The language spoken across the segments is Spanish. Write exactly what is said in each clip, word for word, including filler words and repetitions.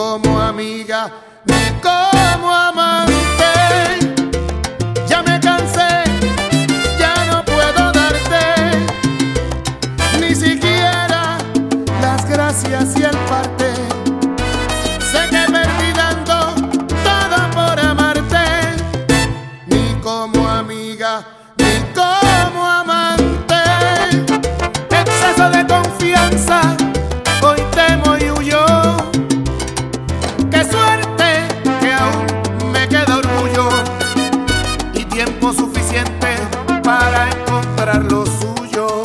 como amiga, ni como amante. Ya me cansé, ya no puedo darte ni siquiera las gracias y el parte. Sé que perdí dando todo por amarte, ni como amiga, ni como amante. Exceso de confianza, hoy temo y huyo. Qué suerte que aún me queda orgullo y tiempo suficiente para encontrar lo suyo.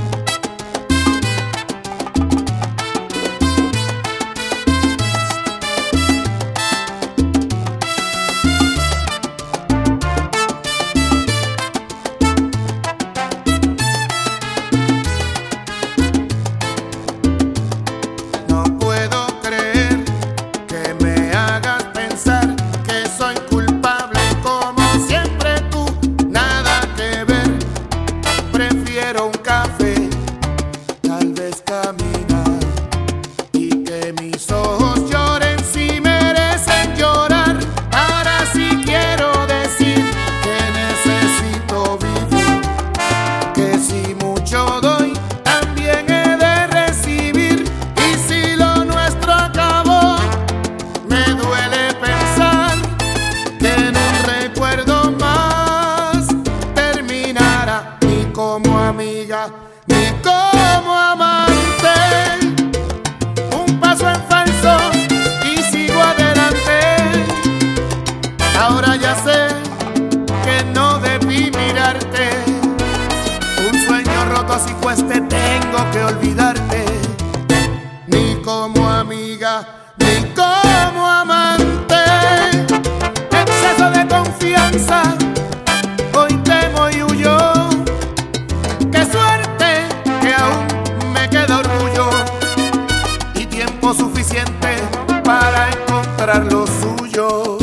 No puedo creer que me hagas pensar que soy culpable, como siempre tú, nada que ver. Prefiero un café, tal vez caminar, y que mis ojos lloren si merecen llorar. Ahora sí quiero decir que necesito vivir, que si mucho doy, también he de recibir. Y si lo nuestro acabó, me duele pensar que en un recuerdo más terminará, ni como amiga, ni como amante. Un paso en falso y sigo adelante. Ahora ya sé que no debí mirarte. Un sueño roto así cueste, tengo que olvidarte. Ni como amiga, ni como amante. Exceso de confianza, hoy temo y huyo. Qué suerte que aún me queda orgullo y tiempo suficiente para encontrar lo suyo.